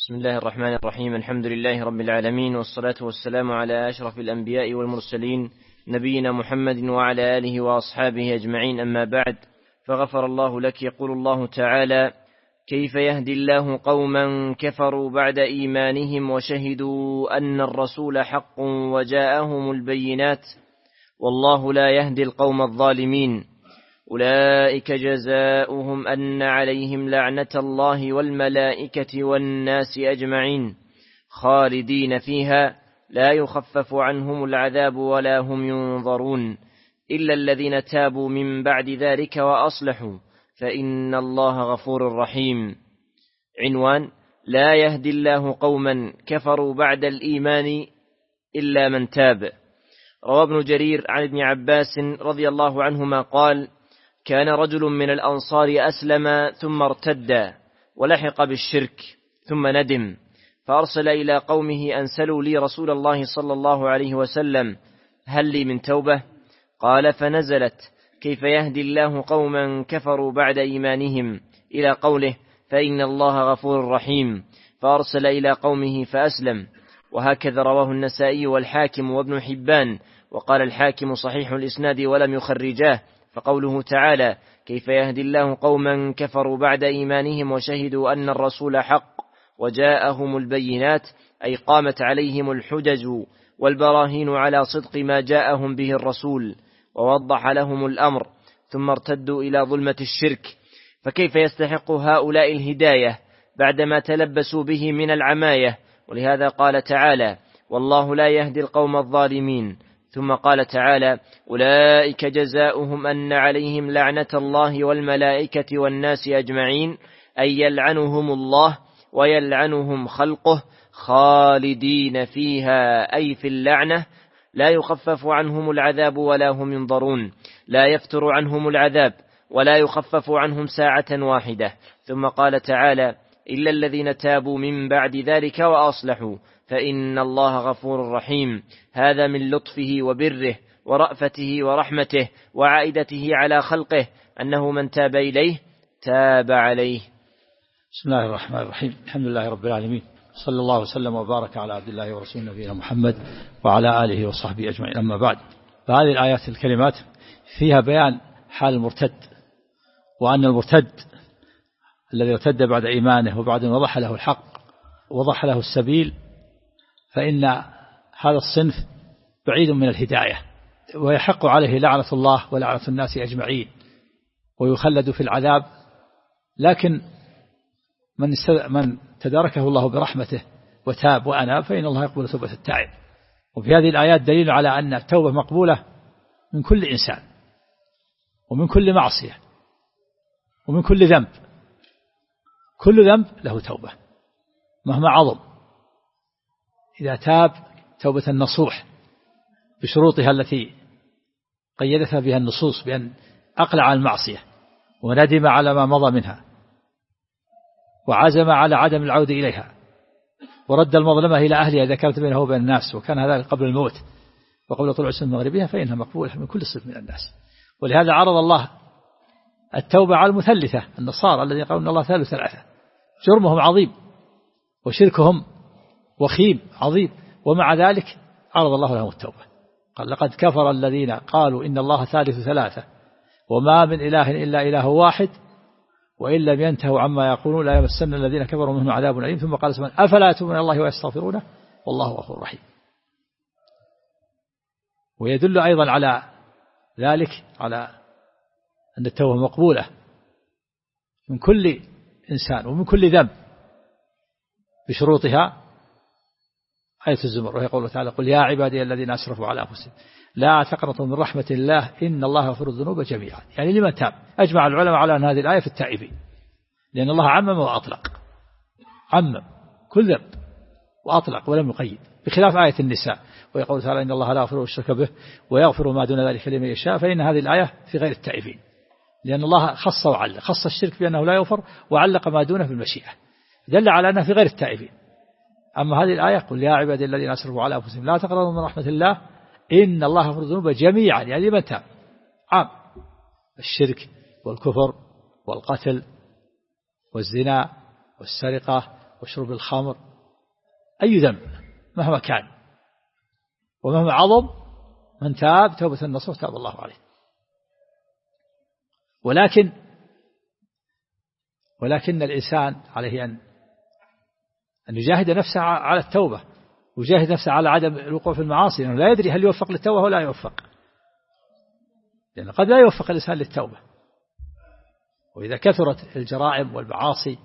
بسم الله الرحمن الرحيم. الحمد لله رب العالمين، والصلاة والسلام على أشرف الأنبياء والمرسلين، نبينا محمد وعلى آله وأصحابه أجمعين، أما بعد. فغفر الله لك. يقول الله تعالى: كيف يهدي الله قوما كفروا بعد إيمانهم وشهدوا أن الرسول حق وجاءهم البينات والله لا يهدي القوم الظالمين. أولئك جزاؤهم أن عليهم لعنة الله والملائكة والناس أجمعين خالدين فيها لا يخفف عنهم العذاب ولا هم ينظرون إلا الذين تابوا من بعد ذلك وأصلحوا فإن الله غفور رحيم. عنوان: لا يهدي الله قوما كفروا بعد الإيمان إلا من تاب. روى ابن جرير عن ابن عباس رضي الله عنهما قال: كان رجل من الأنصار أسلم ثم ارتد ولحق بالشرك ثم ندم، فأرسل إلى قومه أن سلوا لي رسول الله صلى الله عليه وسلم هل لي من توبة؟ قال: فنزلت: كيف يهدي الله قوما كفروا بعد إيمانهم إلى قوله: فإن الله غفور رحيم، فأرسل إلى قومه فأسلم. وهكذا رواه النسائي والحاكم وابن حبان، وقال الحاكم صحيح الإسناد ولم يخرجاه. فقوله تعالى: كيف يهدي الله قوما كفروا بعد إيمانهم وشهدوا أن الرسول حق وجاءهم البينات، أي قامت عليهم الحجج والبراهين على صدق ما جاءهم به الرسول، ووضح لهم الأمر، ثم ارتدوا إلى ظلمة الشرك. فكيف يستحق هؤلاء الهداية بعدما تلبسوا به من العماية؟ ولهذا قال تعالى: والله لا يهدي القوم الظالمين. ثم قال تعالى: أولئك جزاؤهم أن عليهم لعنة الله والملائكة والناس أجمعين، أي يلعنهم الله ويلعنهم خلقه خالدين فيها، أي في اللعنة، لا يخفف عنهم العذاب ولا هم ينظرون، لا يفتر عنهم العذاب ولا يخفف عنهم ساعة واحدة. ثم قال تعالى: إلا الذين تابوا من بعد ذلك وأصلحوا فإن الله غفور رحيم. هذا من لطفه وبره ورأفته ورحمته وعائدته على خلقه، أنه من تاب إليه تاب عليه. بسم الله الرحمن الرحيم. الحمد لله رب العالمين، صلى الله وسلم وبارك على عبد الله ورسوله نبينا محمد وعلى آله وصحبه أجمعين، أما بعد. فهذه الآيات الكلمات فيها بيان حال المرتد، وأن المرتد الذي ارتد بعد إيمانه وبعد أن وضح له الحق وضح له السبيل، فإن هذا الصنف بعيد من الهداية، ويحق عليه لعنة الله ولعنة الناس أجمعين، ويخلد في العذاب. لكن من تداركه الله برحمته وتاب وأناب فإن الله يقبل توبة التائب. وفي هذه الآيات دليل على أن التوبة مقبولة من كل إنسان، ومن كل معصية، ومن كل ذنب. كل ذنب له توبة مهما عظم، إذا تاب توبة نصوح بشروطها التي قيدتها بها النصوص، بأن أقلع عن المعصية وندم على ما مضى منها وعزم على عدم العودة إليها، ورد المظلمة إلى أهلها إذا كانت بينه وبين الناس، وكان هذا قبل الموت وقبل طلوع الشمس مغربها، فإنها مقبولة من كل صنف من الناس. ولهذا عرض الله التوبة على المثلثة النصارى الذين قالوا أن الله ثالث ثلاثة، جرمهم عظيم وشركهم وخيم عظيم، ومع ذلك عرض الله لهم التوبة. قال: لقد كفر الذين قالوا إن الله ثالث ثلاثة وما من إله إلا إله واحد وإن لم ينتهوا عما يقولون لا يمسن الذين كفروا منهم عذاب أليم. ثم قال سبحانه: أفلا يتوبون إلى الله ويستغفرونه والله غفور رحيم. ويدل أيضا على ذلك على أن التوبة مقبولة من كل إنسان ومن كل ذنب بشروطها آية الزمر، وهي قوله تعالى: قل يا عبادي الذين أسرفوا على أنفسهم لا تقنطوا من رحمة الله إن الله يغفر الذنوب جميعا. يعني لمن تاب. أجمع العلماء على أن هذه الآية في التائبين، لأن الله عمم وأطلق، عمم كل ذنب وأطلق ولم يقيد، بخلاف آية النساء ويقول تعالى: إن الله لا يغفر الشرك به ويغفر ما دون ذلك لمن يشاء. فإن هذه الآية في غير التائبين، لأن الله خص وعلق، خص الشرك بأنه لا يغفر وعلق ما دونه بالمشيئة، دل على أنها في غير التائبين. أما هذه الآية: قل يا عبادي الذين أسرفوا على أنفسهم لا تقنطوا من رحمة الله إن الله يغفر الذنوب جميعا، يعني لمن تاب، عام، الشرك والكفر والقتل والزنا والسرقة وشرب الخمر، أي ذنب مهما كان ومهما عظم، من تاب توبة النصوح تاب الله عليه. ولكن الإنسان عليه أن يجاهد نفسه على التوبة، ويجاهد نفسه على عدم الوقوع في المعاصي، لأنه لا يدري هل يوفق للتوبة ولا يوفق، لأنه قد لا يوفق الإنسان للتوبة. وإذا كثرت الجرائم والمعاصي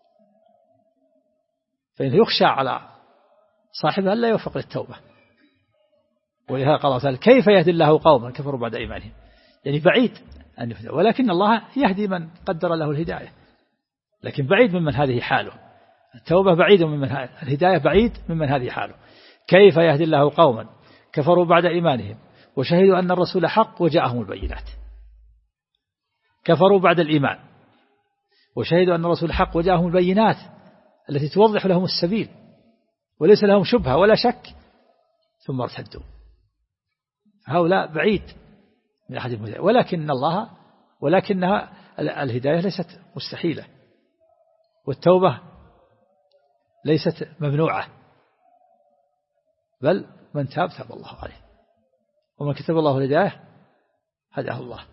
فإنه يخشى على صاحبها لا يوفق للتوبة. ولهذا قال الله تعالى: كيف يهدي الله قوما كفروا بعد إيمانهم، يعني بعيد أن يهدى، ولكن الله يهدي من قدر له الهداية، لكن بعيد ممن هذه حاله. التوبة بعيد ممن الهداية بعيد ممن هذه حاله. كيف يهدي الله قوما كفروا بعد إيمانهم وشهدوا أن الرسول حق وجاءهم البينات. كفروا بعد الإيمان وشهدوا أن الرسول حق وجاءهم البينات التي توضح لهم السبيل وليس لهم شبهة ولا شك، ثم ارتدوا. هؤلاء بعيد من أحد الهداية، ولكنها الهداية ليست مستحيلة، والتوبة ليست ممنوعة، بل من تاب تاب الله عليه، ومن كتب الله الهداية هداه الله.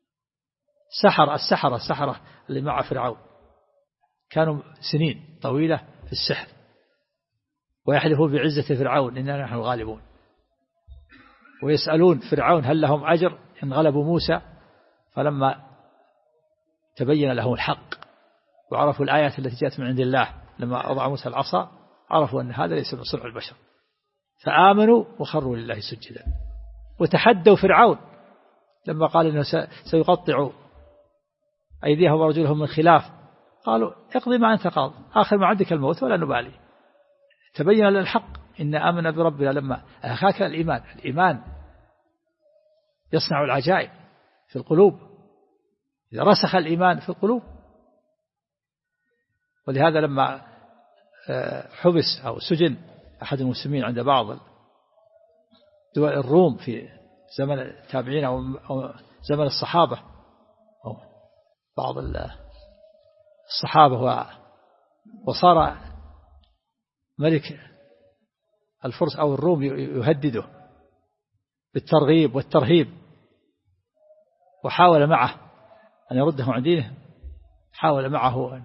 السحرة اللي مع فرعون كانوا سنين طويلة في السحر، ويحلفون بعزة فرعون إننا نحن الغالبون، ويسألون فرعون هل لهم أجر إن غلبوا موسى. فلما تبين لهم الحق وعرفوا الآيات التي جاءت من عند الله، لما وضع موسى العصا عرفوا أن هذا ليس من صنع البشر، فآمنوا وخروا لله سجدا. وتحدوا فرعون لما قال إنه سيقطع أيديهم ورجلهم من خلاف، قالوا: اقضي ما أنت قاض، آخر ما عندك الموت ولا نبالي. تبين لنا الحق، إن آمنا بربنا. لما أخاك الإيمان يصنع العجائب في القلوب، إذا رسخ الإيمان في القلوب. ولهذا لما حبس أو سجن أحد المسلمين عند بعض دول الروم في زمن التابعين أو زمن الصحابة، أو بعض الصحابة، وصار ملك الفرس أو الروم يهدده بالترغيب والترهيب، وحاول معه أن يرده عن دينه، حاول معه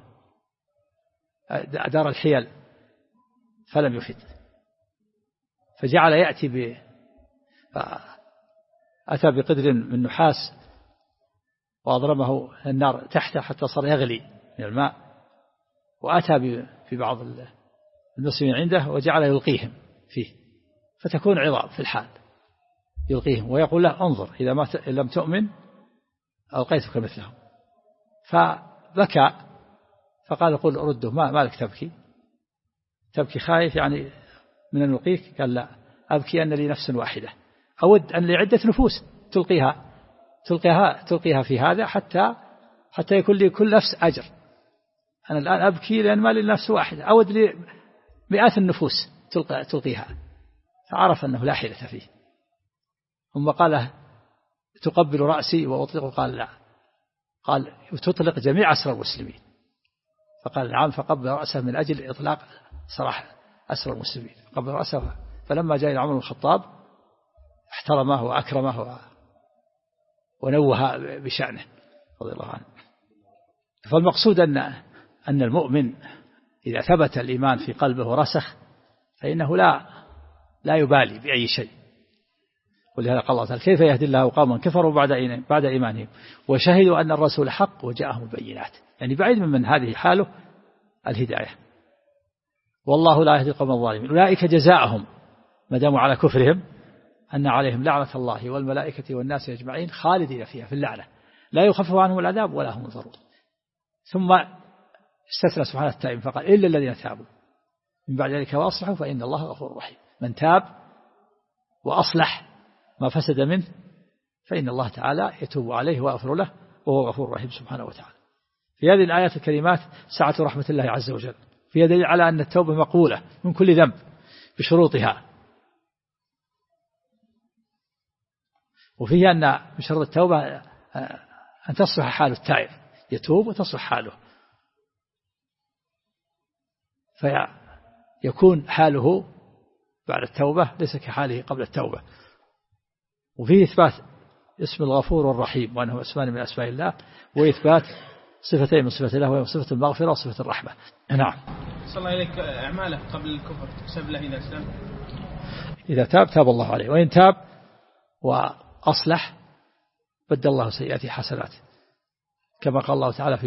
دار الحيل فلم يفد، فجعل يأتي أتى بقدر من نحاس وأضرمه النار تحته حتى صار يغلي من الماء، وأتى في بعض المسلمين عنده وجعل يلقيهم فيه، فتكون عظام في الحال، يلقيهم ويقول له: انظر إذا ما لم تؤمن ألقيتك مثلهم. فبكى فقال: قل رده، ما لك تبكي خايف يعني من أن نلقيك؟ قال: لا، أبكي أن لي نفس واحدة، أود أن لي عدة نفوس تلقيها في هذا حتى يكون لي كل نفس أجر. أنا الآن أبكي لأن ما لي نفس واحدة، أود لي 100 النفوس تلقيها. فعرف أنه لا حيلة فيه. ثم قال: تقبل رأسي وأطلقه؟ قال: لا. قال: تطلق جميع أسرى المسلمين؟ فقال: نعم. فقبل رأسه من أجل إطلاق سراح أسرى المسلمين، قبل رأسه. فلما جاء إلى عمر بن الخطاب احترمه وأكرمه ونوه بشأنه رضي الله عنه. فالمقصود أن المؤمن إذا ثبت الإيمان في قلبه ورسخ فإنه لا يبالي بأي شيء. ولهذا قال الله تعالى: كيف يهدي الله قوما كفروا بعد إيمانهم وشهدوا أن الرسول حق وجاءهم البينات، يعني بعيد من هذه حاله الهداية. والله لا يهدي القوم الظالمين. أولئك جزاؤهم ما داموا على كفرهم أن عليهم لعنة الله والملائكة والناس أجمعين خالدين فيها في اللعنة، لا يخفف عنهم العذاب ولا هم ينظرون. ثم استثنى سبحانه التائب فقال: إلا الذين تابوا من بعد ذلك وأصلحوا فإن الله غفور رحيم. من تاب وأصلح ما فسد منه فإن الله تعالى يتوب عليه ويغفر له، وهو غفور رحيم سبحانه وتعالى. في هذه الآيات الكريمات سعة رحمة الله عز وجل، فيها دليل على أن التوبة مقبولة من كل ذنب بشروطها، وفيها أن من شرط التوبة أن تصلح حال التائب، يتوب وتصلح حاله. فيكون حاله بعد التوبة ليس كحاله قبل التوبة. وفيه إثبات اسم الغفور والرحيم وأنه اسمان من أسماء الله، وإثبات صفتين من صفة الله وهي صفة المغفرة وصفة الرحمة. نعم. صلى الله إليك أعماله قبل الكفر تحسب له إذا أسلم؟ إذا تاب الله عليه، وإن تاب وأصلح بدل الله سيئاته حسنات، كما قال الله تعالى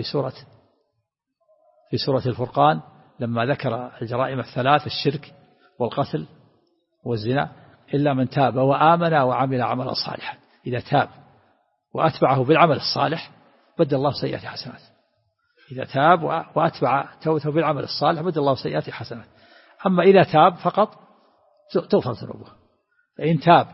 في سورة الفرقان لما ذكر الجرائم الثلاث: الشرك والقتل والزنا، إلا من تاب وآمن وعمل عملا صالحا. إذا تاب وأتبعه بالعمل الصالح بدل الله سيئاته حسنات. إذا تاب وأتبع توبته بالعمل الصالح بدل الله سيئاته حسنات. أما إذا تاب فقط تغفر ذنوبه. فإن تاب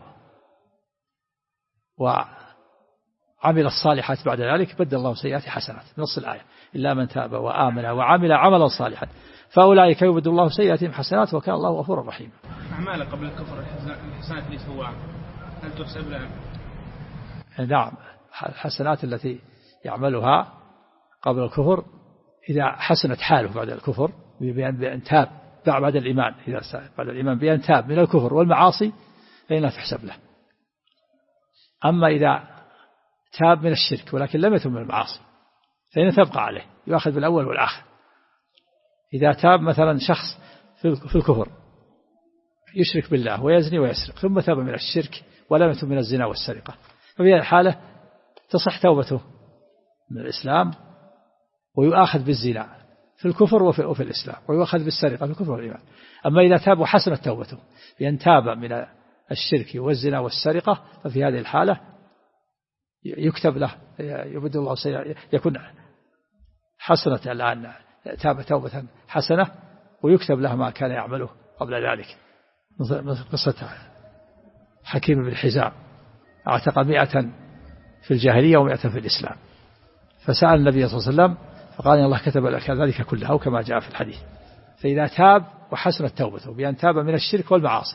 وعمل الصالحات بعد ذلك بدل الله سيئاته حسنات، نص الآية: إلا من تاب وآمن وعمل عملا صالحا فأولئك يبدل الله سيئاتهم حسنات وكان الله غفورا رحيما. أعمال قبل الكفر الحسنات اللي سواها هل تحسب له؟ نعم، الحسنات التي يعملها قبل الكفر إذا حسنت حاله بعد الكفر بأن تاب بعد الإيمان، إذا بعد الإيمان بأن تاب من الكفر والمعاصي فإنها تحسب له. أما إذا تاب من الشرك ولكن لم يتب من المعاصي فإنها تبقى عليه، يؤخذ بالأول والآخر. إذا تاب مثلا شخص في الكفر يشرك بالله ويزني ويسرق، ثم تاب من الشرك ولم يتب من الزنا والسرقة، ففي هذه الحالة تصح توبته من الإسلام ويؤاخذ بالزنا في الكفر وفي الإسلام، ويؤاخذ بالسرقة في الكفر والإيمان. أما إذا تاب وحسنت توبته بأن تاب من الشرك والزنا والسرقة ففي هذه الحالة يكتب له يبدل الله سيئة، يكون حسنة الآن تاب توبة حسنة ويكتب له ما كان يعمله قبل ذلك. مثل قصة حكيم بن حزام اعتق 100 في الجاهلية و100 في الإسلام، فسأل النبي صلى الله عليه وسلم فقال إن الله كتب لك ذلك كله كما جاء في الحديث. فإذا تاب وحسنت توبته بأن تاب من الشرك والمعاصي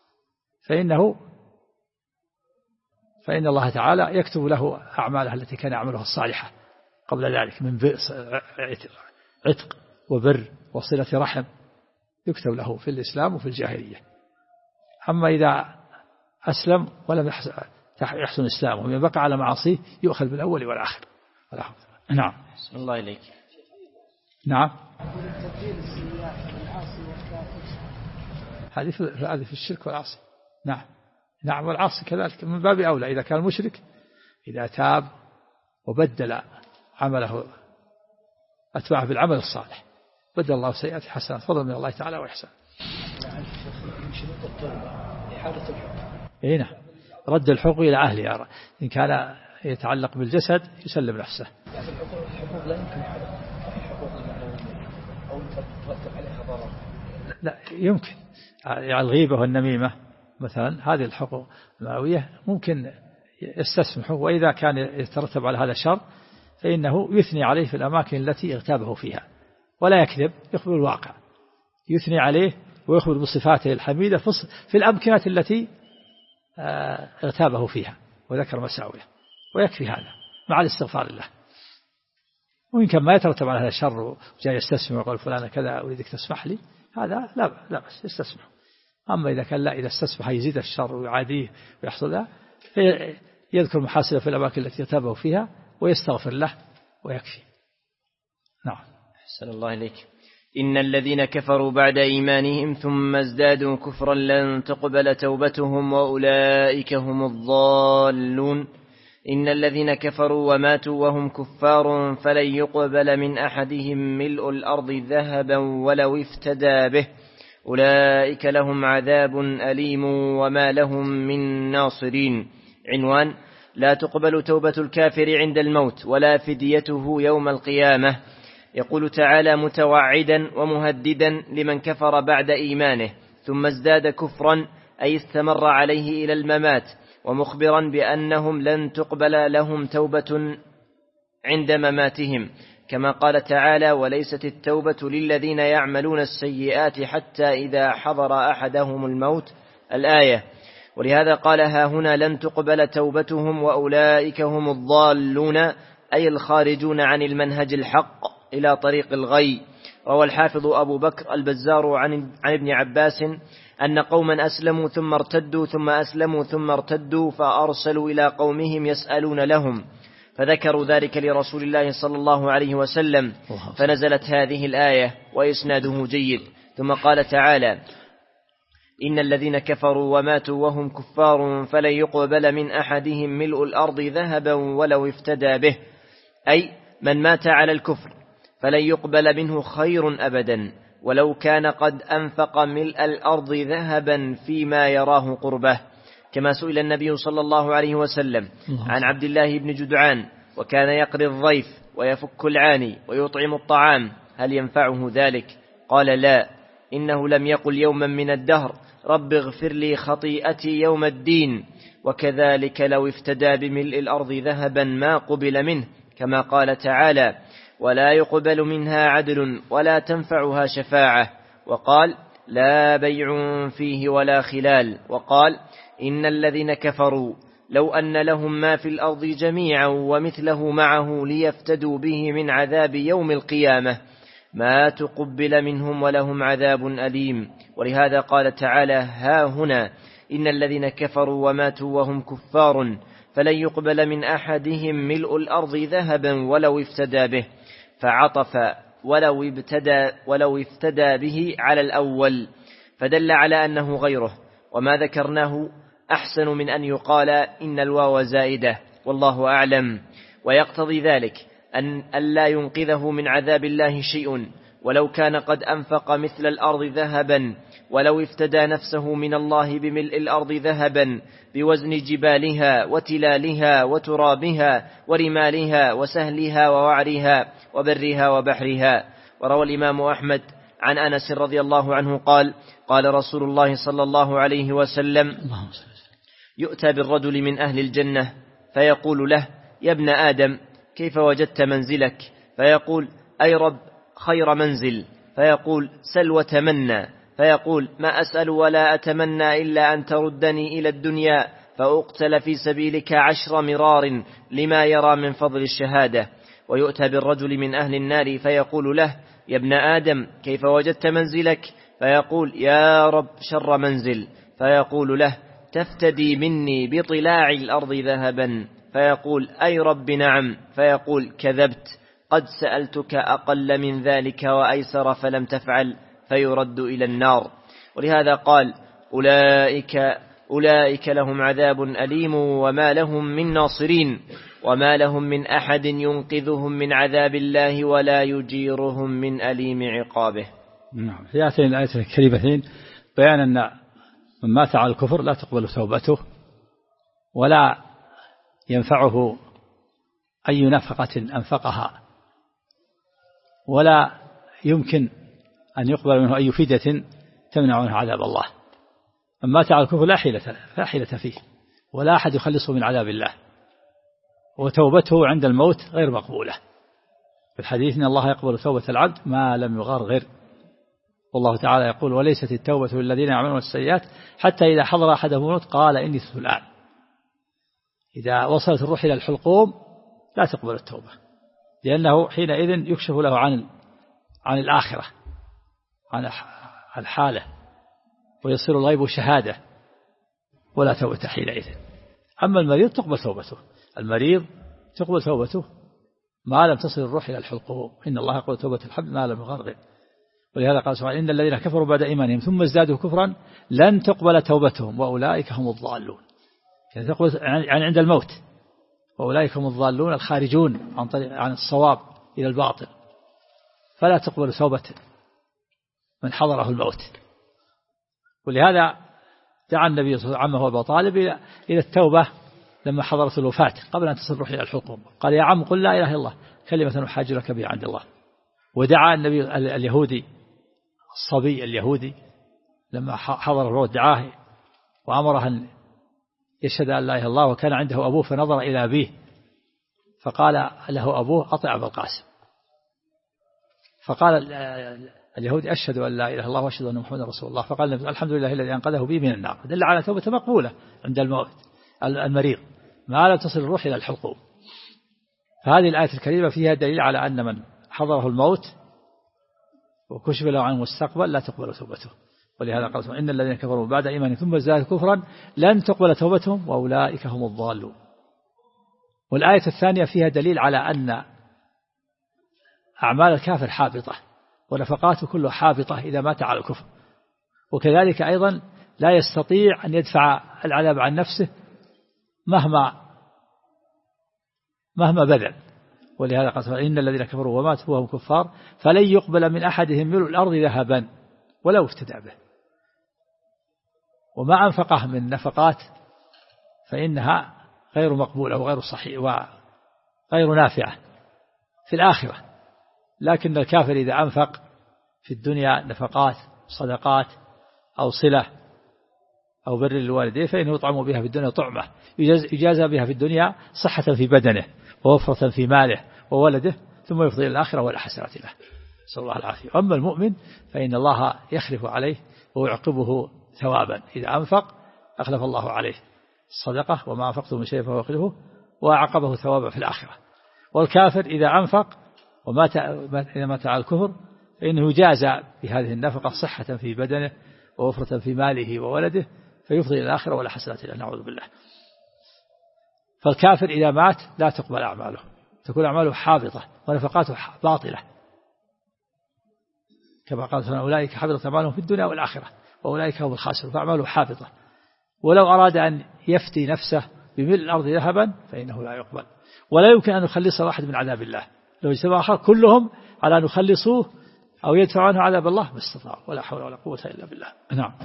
فإن الله تعالى يكتب له أعماله التي كان يعملها الصالحة قبل ذلك من عتق وبر وصلة رحم، يكتب له في الإسلام وفي الجاهلية. أما إذا أسلم ولم يحسن إسلامه ومن بقى على معاصيه يؤخذ بالأول والآخر. نعم. بسم الله إليك. نعم. هذه في الشرك والعاصي. نعم والعاصي كذلك من باب أولى إذا كان مشرك، إذا تاب وبدل عمله أتبعه بالعمل الصالح بدل الله سيئات حسنات فضل من الله تعالى وإحسان. نعم، رد الحقوق إلى أهلها، إن كان يتعلق بالجسد يسلم نفسه. الحقوق لا يمكن حقوق أو ترتب عليها ضرر. لا يمكن، يعني الغيبة والنميمة مثلا هذه الحقوق المعنوية ممكن يستسمح، وإذا كان يترتب على هذا شر فإنه يثني عليه في الأماكن التي اغتابه فيها ولا يكذب، يخبر الواقع، يثني عليه ويخبر بصفاته الحميدة في الأمكنة التي اغتابه فيها وذكر مساويه، ويكفي هذا مع الاستغفار الله. وإن كان ما يترتب على هذا الشر وجاء يستسمح ويقول فلان كذا أريدك تسمح لي، هذا لا بس يستسمح. أما إذا كان لا، إذا استسمح يزيد الشر ويعاديه ويحصل له، يذكر محاسنه في الأماكن التي اغتابه فيها ويستغفر له ويكفي. نعم. أحسن الله إليك. إن الذين كفروا بعد إيمانهم ثم ازدادوا كفرا لن تقبل توبتهم وأولئك هم الضالون. إن الذين كفروا وماتوا وهم كفار فلن يقبل من أحدهم ملء الأرض ذهبا ولو افتدى به أولئك لهم عذاب أليم وما لهم من ناصرين. عنوان: لا تقبل توبة الكافر عند الموت ولا فديته يوم القيامة. يقول تعالى متوعدا ومهددا لمن كفر بعد إيمانه ثم ازداد كفرا أي استمر عليه إلى الممات، ومخبرا بأنهم لن تقبل لهم توبة عند مماتهم، كما قال تعالى وليست التوبة للذين يعملون السيئات حتى إذا حضر أحدهم الموت الآية. ولهذا قال ها هنا لن تقبل توبتهم وأولئك هم الضالون أي الخارجون عن المنهج الحق إلى طريق الغي. روى الحافظ أبو بكر البزار عن ابن عباس أن قوما أسلموا ثم ارتدوا ثم أسلموا ثم ارتدوا فأرسلوا إلى قومهم يسألون لهم، فذكروا ذلك لرسول الله صلى الله عليه وسلم، فنزلت هذه الآية وإسناده جيد. ثم قال تعالى: إن الذين كفروا وماتوا وهم كفار فلن يقبل من أحدهم ملء الأرض ذهبا ولو افتدى به، أي من مات على الكفر فلن يقبل منه خير أبدا ولو كان قد أنفق ملء الأرض ذهبا فيما يراه قربه. كما سئل النبي صلى الله عليه وسلم عن عبد الله بن جدعان وكان يقري الضيف ويفك العاني ويطعم الطعام، هل ينفعه ذلك؟ قال: لا، إنه لم يقل يوما من الدهر رب اغفر لي خطيئتي يوم الدين، وكذلك لو افتدى بملء الأرض ذهبا ما قبل منه، كما قال تعالى: ولا يقبل منها عدل ولا تنفعها شفاعة، وقال: لا بيع فيه ولا خلال، وقال: إن الذين كفروا لو أن لهم ما في الأرض جميعا ومثله معه ليفتدوا به من عذاب يوم القيامة ما تقبل منهم ولهم عذاب أليم. ولهذا قال تعالى: ها هنا إن الذين كفروا وماتوا وهم كفار فلن يقبل من أحدهم ملء الأرض ذهبا ولو افتدى به، فعطف ولو افتدى به على الأول، فدل على أنه غيره. وما ذكرناه أحسن من أن يقال إن الواو زائدة، والله أعلم. ويقتضي ذلك أن لا ينقذه من عذاب الله شيء ولو كان قد أنفق مثل الأرض ذهبا، ولو افتدى نفسه من الله بملء الأرض ذهبا بوزن جبالها وتلالها وترابها ورمالها وسهلها ووعرها وبرها وبحرها. وروى الإمام أحمد عن أنس رضي الله عنه قال: قال رسول الله صلى الله عليه وسلم: يؤتى بالرجل من أهل الجنة فيقول له: يا ابن آدم كيف وجدت منزلك؟ فيقول: أي رب خير منزل. فيقول: سل وتمنى. فيقول: ما أسأل ولا أتمنى إلا أن تردني إلى الدنيا فأقتل في سبيلك 10 مرار لما يرى من فضل الشهادة. ويؤتى بالرجل من أهل النار فيقول له: يا ابن آدم كيف وجدت منزلك؟ فيقول: يا رب شر منزل. فيقول له: تفتدي مني بطلاع الأرض ذهبا. فيقول: أي رب نعم. فيقول: كذبت، قد سألتك أقل من ذلك وأيسر فلم تفعل، فيرد إلى النار. ولهذا قال: أولئك لهم عذاب أليم وما لهم من ناصرين، وما لهم من أحد ينقذهم من عذاب الله ولا يجيرهم من أليم عقابه. نعم. في هاتين الآيتين الكريمتين بيان أن من مات على الكفر لا تقبل توبته ولا ينفعه أي نفقة أنفقها، ولا يمكن أن يقبل منه أي فدية تمنع عنه عذاب الله. من مات على الكفر لا حيلة فيه، ولا أحد يخلصه من عذاب الله، وتوبته عند الموت غير مقبولة. في الحديث: إن الله يقبل توبة العبد ما لم يغرغر. والله تعالى يقول: وليست التوبة للذين يعملون السيئات حتى إذا حضر أحدهم الموت قال إني تبت الآن. إذا وصلت الروح إلى الحلقوم لا تقبل التوبة، لأنه حينئذ يكشف له عن الآخرة، عن الحالة، ويصير الغيب شهادة، ولا توبة حينئذ. أما المريض تقبل توبته، المريض تقبل توبته ما لم تصل الروح إلى الحلقوم. إن الله يقبل توبة الحب ما لم يغرغر. ولهذا قال سبحانه: إن الذين كفروا بعد إيمانهم ثم ازدادوا كفرا لن تقبل توبتهم وأولئك هم الضالون. يعني تقبل عند الموت، وأولئك هم الضالون الخارجون عن الصواب إلى الباطل، فلا تقبل توبة من حضره الموت. ولهذا دعا النبي صلى الله عليه وسلم عمه أبا طالب إلى التوبة لما حضرت الوفاة قبل أن تصل الروح إلى الحلقوم، قال: يا عم قل لا إله إلا الله كلمة أحاج لك بها عند الله. ودعا النبي اليهودي، الصبي اليهودي، لما حضر الروح دعاه وأمره أن يشهد أن لا إله إلا الله، وكان عنده أبوه فنظر إلى أبيه فقال له أبوه: أطع أبا القاسم. فقال اليهودي: أشهد أن لا إله إلا الله وأشهد أن محمدا رسول الله. فقال النبي: الحمد لله الذي أنقذه بي من النار. دل على توبة مقبولة عند الموت المريض ما لا تصل الروح إلى الحلقوم. فهذه الآية الكريمة فيها دليل على أن من حضره الموت وكشف له عن المستقبل لا تقبل توبته. ولهذا قال إن الذين كفروا بعد إيمانهم ثم ازدادوا كفرا لن تقبل توبتهم وأولئك هم الضالون. والآية الثانية فيها دليل على أن أعمال الكافر حابطة ونفقاته كلها حابطة إذا مات على الكفر، وكذلك أيضا لا يستطيع أن يدفع العذاب عن نفسه مهما بذل. ولهذا قال إن الذين كفروا وماتوا وهم كفار فلن يقبل من أحدهم ملء الأرض ذهبا ولو افتدى به. وما أنفقه من نفقات فإنها غير مقبولة وغير صحيح وغير نافعة في الآخرة. لكن الكافر إذا أنفق في الدنيا نفقات صدقات أو صلة أو بر للوالدين فإنه يطعم بها في الدنيا طعمة يجازى بها في الدنيا صحة في بدنه ووفرة في ماله وولده، ثم يفضي إلى الآخرة ولا حسرات له، نسأل الله العافية. أما المؤمن فإن الله يخلف عليه ويعقبه ثوابا، إذا أنفق أخلف الله عليه الصدقة وما أنفقته من شيء فهو يخلفه وأعقبه ثوابا في الآخرة. والكافر إذا أنفق إذا مات على الكفر فإنه يجازى بهذه النفقة صحة في بدنه ووفرة في ماله وولده فيفضي إلى الآخرة ولا حسنات له، نعوذ بالله. فالكافر إذا مات لا تقبل أعماله، تكون أعماله حابطة ونفقاته باطلة، كما قال سبحانه أولئك حبطت أعمالهم في الدنيا والآخرة وأولئك هم الخاسرون، فأعماله حابطة. ولو أراد أن يفتي نفسه بملء الأرض ذهبا فإنه لا يقبل، ولا يمكن أن يخلص واحد من عذاب الله. لو اجتمع آخر كلهم على أن يخلصوه أو يدفع عنه عذاب الله ما استطاع، ولا حول ولا قوة إلا بالله. نعم.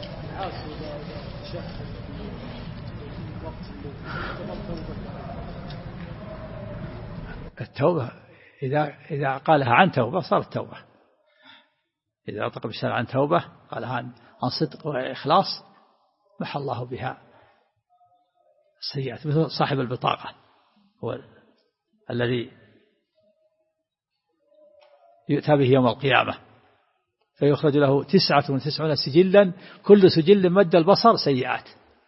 التوبة إذا قالها عن توبة صارت توبة. إذا أطلق بالشرع عن توبة قالها عن صدق وإخلاص محى الله بها السيئات، مثل صاحب البطاقة هو الذي يؤتى به يوم القيامة فيخرج له 99 سجلا كل سجل مد البصر سيئات،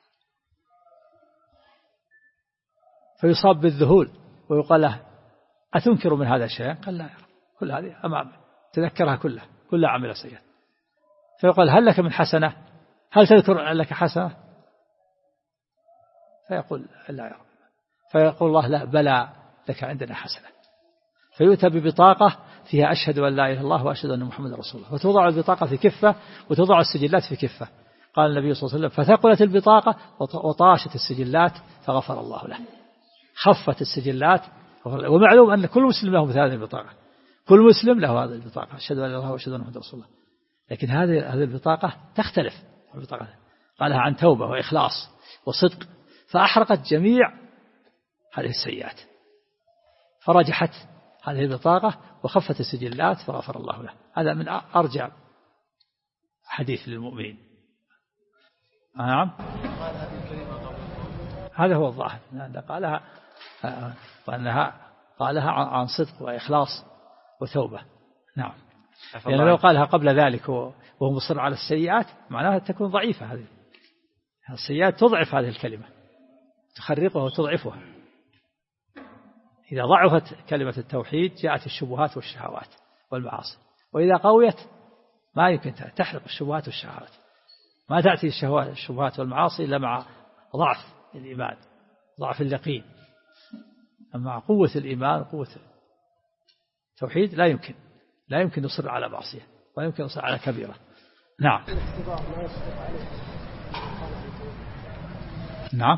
فيصاب بالذهول ويقال له أتنكر من هذا الشيء؟ قال لا، كل هذه أمامه تذكرها كلها عمل سيئات. فيقال هل لك من حسنة؟ هل تذكر أن لك حسنة؟ فيقول لا يا رب. فيقول الله لا، بلى لك عندنا حسنة. فيؤتى ببطاقة فيها أشهد أن لا إله إلا الله وأشهد أن محمد رسول الله، وتوضع البطاقة في كفة وتوضع السجلات في كفة. قال النبي صلى الله عليه وسلم فثقلت البطاقة وطاشت السجلات فغفر الله له، خفت السجلات. ومعلوم أن كل مسلم له مثل هذه البطاقة، كل مسلم له هذه البطاقة أشهد أن لا إله إلا الله وأشهد أن محمد رسول الله. لكن هذه البطاقة تختلف، البطاقة قالها عن توبة وإخلاص وصدق، فأحرقت جميع هذه السيئات، فرجحت هذه البطاقة وخفت السجلات فغفر الله له. هذا من أرجع حديث للمؤمنين. نعم، هذا هو الظاهر قالها، وأنها قالها عن صدق وإخلاص وتوبة. نعم، يعني لو قالها قبل ذلك وهو مصر على السيئات معناها تكون ضعيفة. هذه السيئات تضعف هذه الكلمة، تخرقها وتضعفها. إذا ضعفت كلمة التوحيد جاءت الشبهات والشهوات والمعاصي، وإذا قويت ما يمكن تحرق الشبهات والشهوات. ما تأتي الشبهات والمعاصي إلا مع ضعف الإيمان، ضعف اليقين. أما قوة الإيمان قوة التوحيد لا يمكن يصر على معصية ولا يمكن يصر على كبيرة. نعم. نعم،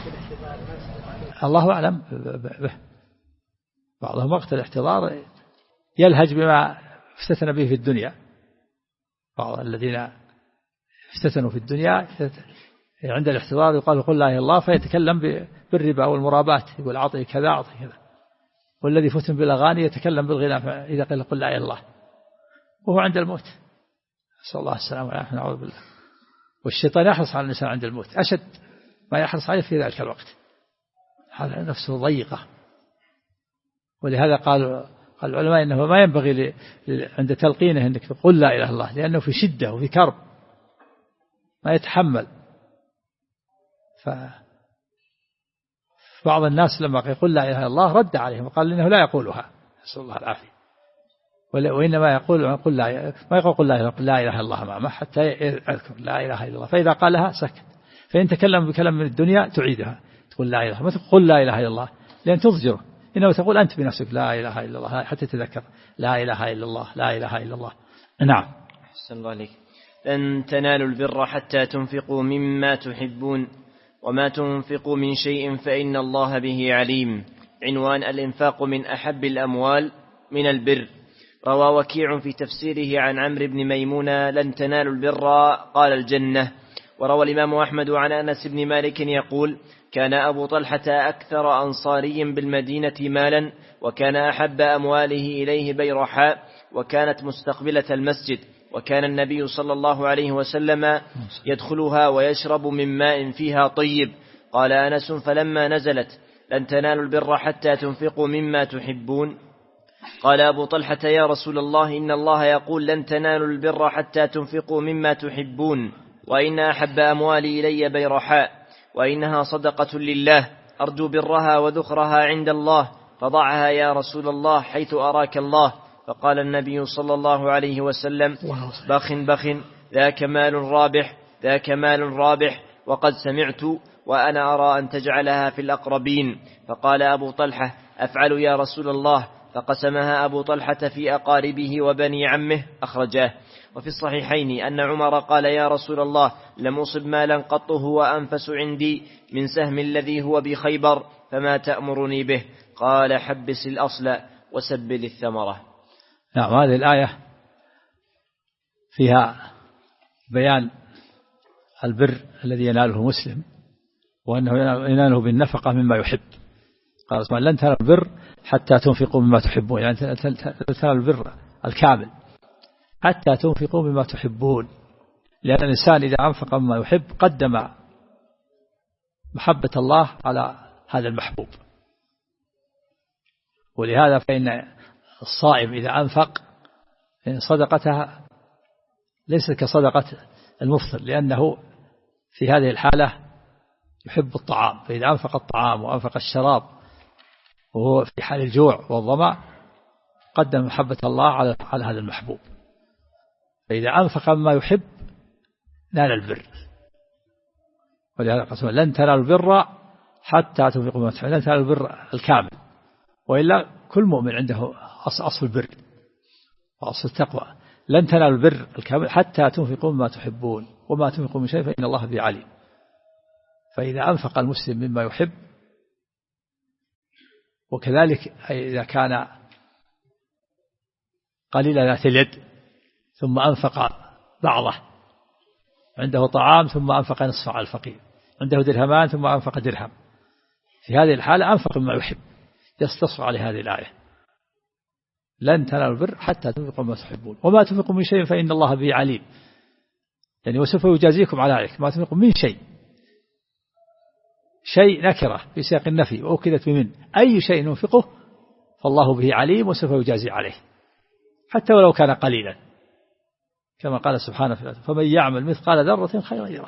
الله أعلم به. بعضهم وقت الاحتضار يلهج بما افتتن به في الدنيا. بعض الذين افتتنوا في الدنيا عند الاحتضار يقال قل لا إله إلا الله، فيتكلم بالربا والمرابات، يقول أعطي كذا أعطي كذا. والذي فتن بالأغاني يتكلم بالغناء إذا قيل قل لا إله إلا الله، وهو عند الموت. نسأل الله السلامة والعافية، نعوذ بالله. والشيطان يحرص على الإنسان عند الموت أشد ما يحرص عليه في ذلك الوقت، هذا نفسه ضيقة. ولهذا قال العلماء إنه ما ينبغي عند تلقينه أنك تقول لا إله إلا الله، لأنه في شدة وفي كرب ما يتحمل. فبعض الناس لما يقول لا إله إلا الله رد عليهم وقال إنه لا يقولها، نسأل الله العافية. وإنما يقول قل لا، ما يقول قل لا إله إلا الله معه حتى يذكر لا إله إلا الله، فإذا قالها سكت. فإن تكلم بكلام من الدنيا تعيدها، تقول لا إله، ما تقول لا إله إلا الله لأن تضجره، إنما تقول أنت بنفسك لا إله إلا الله حتى تذكر لا إله إلا الله لا إله إلا الله. نعم. أحسن الله عليك. لن تنالوا البر حتى تنفقوا مما تحبون وما تنفقوا من شيء فإن الله به عليم. عنوان: الإنفاق من أحب الأموال من البر. روى وكيع في تفسيره عن عمرو بن ميمون: لن تنالوا البر قال الجنة. وروى الإمام أحمد عن أنس بن مالك يقول: كان أبو طلحة أكثر أنصاري بالمدينة مالا، وكان أحب أمواله إليه بيرحاء، وكانت مستقبلة المسجد، وكان النبي صلى الله عليه وسلم يدخلها ويشرب من ماء فيها طيب. قال أنس: فلما نزلت لن تنالوا البر حتى تنفقوا مما تحبون، قال أبو طلحة: يا رسول الله، إن الله يقول لن تنالوا البر حتى تنفقوا مما تحبون، وإن أحب أموالي إلي بيرحاء، وإنها صدقة لله، أرجو برها وذخرها عند الله، فضعها يا رسول الله حيث أراك الله. فقال النبي صلى الله عليه وسلم: بخ بخ، ذاك مال رابح، ذاك مال رابح، وقد سمعت وأنا أرى أن تجعلها في الأقربين. فقال أبو طلحة: أفعل يا رسول الله. فقسمها أبو طلحة في أقاربه وبني عمه. أخرجاه. وفي الصحيحين أن عمر قال: يا رسول الله، لم أصب مالا قط هو أنفس عندي من سهم الذي هو بخيبر، فما تأمرني به؟ قال: حبس الأصل وسبل الثمرة. نعم. هذه الآية فيها بيان البر الذي يناله مسلم، وأنه يناله بالنفقة مما يحب. قال: لن تنالوا البر حتى تنفقوا مما تحبون، يعني تنالوا البر الكامل حتى تنفقوا مما تحبون، لأن الإنسان إذا أنفق مما يحب قدم محبة الله على هذا المحبوب. ولهذا فإن الصائم إذا أنفق صدقتها ليست كصدقة المفطر، لأنه في هذه الحالة يحب الطعام، فإذا أنفق الطعام وأنفق الشراب وهو في حال الجوع والظمأ قدم محبة الله على هذا المحبوب. فإذا أنفق ما يحب نال البر. ولهذا قال: لن تنالوا البر حتى تنفقوا مما تحبون، لن تنالوا البر الكامل، وإلا كل مؤمن عنده أصل البر وأصل التقوى. لن تنالوا البر الكامل حتى تنفقوا مما تحبون، وما تنفقوا من شيء فإن الله به عليم. فإذا أنفق المسلم مما يحب، وكذلك إذا كان قليل ذات اليد ثم أنفق بعضه، عنده طعام ثم أنفق نصفه على الفقير، عنده درهمان ثم أنفق درهم، في هذه الحالة أنفق مما يحب، يستصر عليه هذه الآية: لن تنالوا البر حتى تنفقوا ما تحبون، وما تنفقوا من شيء فإن الله به عليم. يعني وسوف يجازيكم على ذلك. ما تنفقوا من شيء، شيء نكرة في سياق النفي وأكدت بمن، أي شيء ننفقه فالله به عليم وسوف يجازي عليه حتى ولو كان قليلا، كما قال سبحانه: فمن يعمل مثقال ذرة خيرا يره.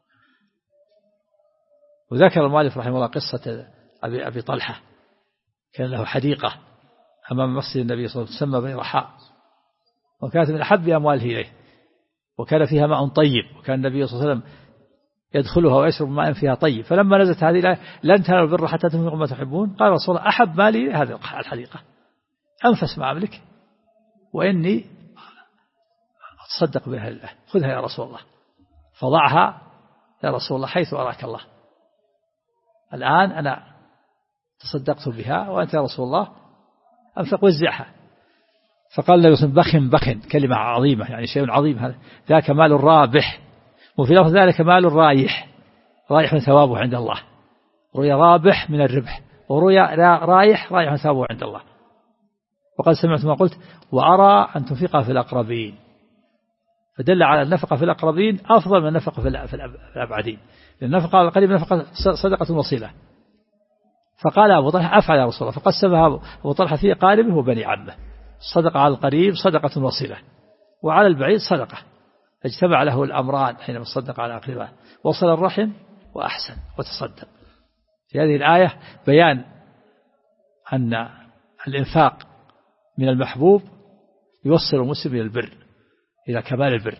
وذكر المؤلف رحمه الله قصة أبي طلحة، كان له حديقة أمام مسجد النبي صلى الله عليه وسلم تسمى بيرحاء، وكانت من أحب أمواله إليه، وكان فيها ماء طيب، وكان النبي صلى الله عليه وسلم يدخلها ويشرب ماء فيها طيب. فلما نزلت هذه الآية: لن تنالوا البر حتى تنفقوا ما تحبون، قال رسول الله: أحب مالي هذه الحديقة، أنفس ما أملك، وإني أتصدق بها لله، خذها يا رسول الله، فضعها يا رسول الله حيث أراك الله، الآن أنا تصدقت بها وأنت يا رسول الله أنفق وزعها. فقال النبي صلى الله عليه وسلم: بخ، كلمة عظيمة، يعني شيء عظيم هذا، ذاك مال رابح. وفي لفظ ذلك مال رايح، رايح من ثوابه عند الله، رؤيا رابح من الربح، ورؤيا رايح من ثوابه عند الله. وقد سمعت ما قلت وأرى أن تنفقها في الأقربين، فدل على النفقة في الأقربين أفضل من النفقة في الأبعدين، لأن النفقة على القريب نفقة صدقة وصيلة. فقال أبو طلحة: أفعل يا رسول الله. فقسمها أبو طلحة في أقاربه وبني عمه، صدقة على القريب صدقة وصيلة، وعلى البعيد صدقة، اجتمع له الأمران حينما صدق على أقربه: وصل الرحم وأحسن وتصدق. في هذه الآية بيان أن الإنفاق من المحبوب يوصل المسلم إلى البر، إلى كمال البر.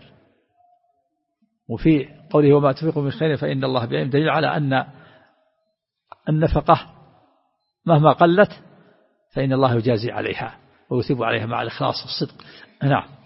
وفي قوله وما تنفقوا من خير فإن الله به عليم دليل على أن النفقة مهما قلت فإن الله يجازي عليها ويثيب عليها مع الإخلاص والصدق. نعم.